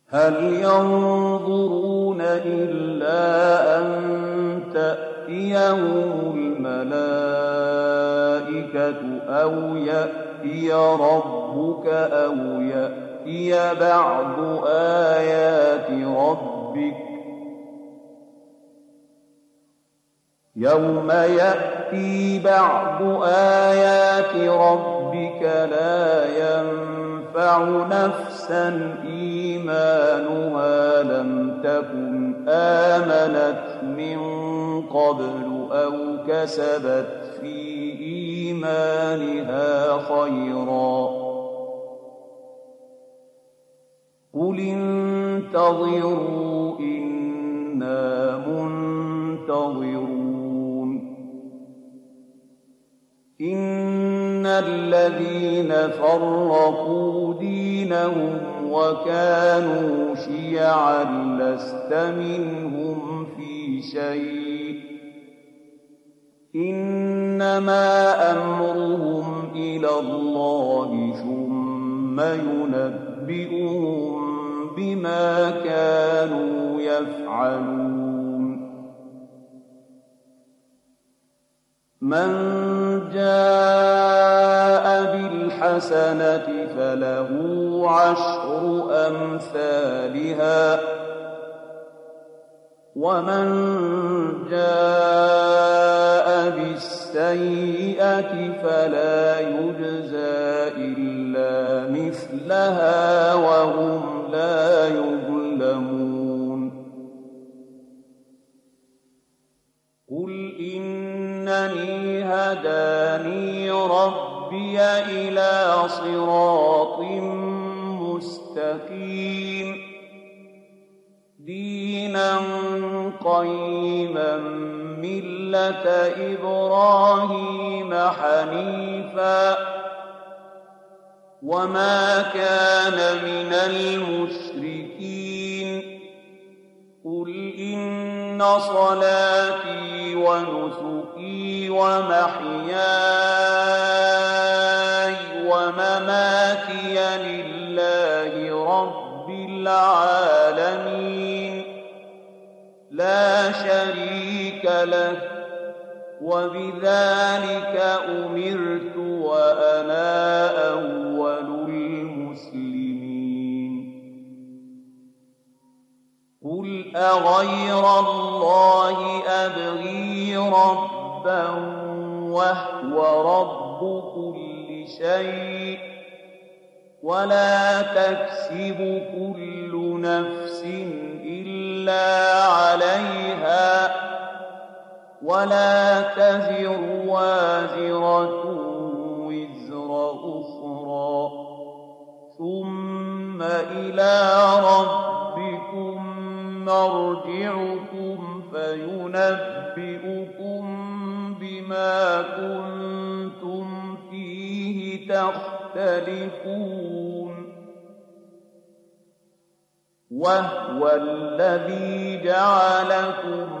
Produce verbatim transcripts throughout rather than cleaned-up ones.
هل ينظرون إلا أن تأتيهم الملائكة أو يأتي ربك أو يأتي بعض آيات ربك يوم يأتي بعض آيات ربك لا ينفع نفسا إيمانها لم تكن آمنت من قبل أو كسبت في إيمانها خيرا قل انتظروا إنا منتظرون إن الذين فرقوا دينهم وكانوا شيعا لست منهم في شيء إنما أمرهم إلى الله ثم ينبئهم بما كانوا يفعلون من جاء بالحسنة فله عشر أمثالها ومن جاء بالسيئة فلا يجزى إلا مثلها وهم لا يظلمون قل إنني هداني ربي إلى صراط مستقيم دينا قيما ملة إبراهيم حنيفا وما كان من المشركين قل إن صلاتي ونسكي ومحياي ومماتي لله رب العالمين لا شريك له وبذلك أمرت وأنا أول المسلمين قل أغير الله أبغي ربا وهو رب كل شيء ولا تكسب كل نفس إلا عليها ولا تزر وازرة وزر أخرى ثم إلى ربكم مرجعكم فينبئكم بما كنتم فيه تختلفون وهو الذي جعلكم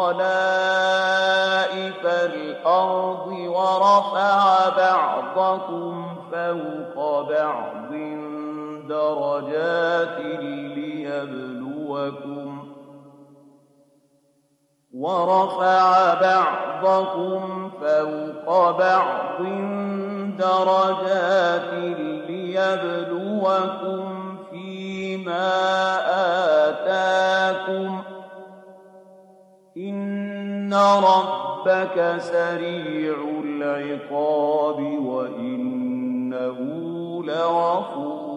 خلائف الأرض ورفع بعضكم فوق بعض درجات ليبلوكم ورفع بعضكم فوق بعض درجات ليبلوكم فيما آتاكم إن ربك سريع العقاب وإنه لغفور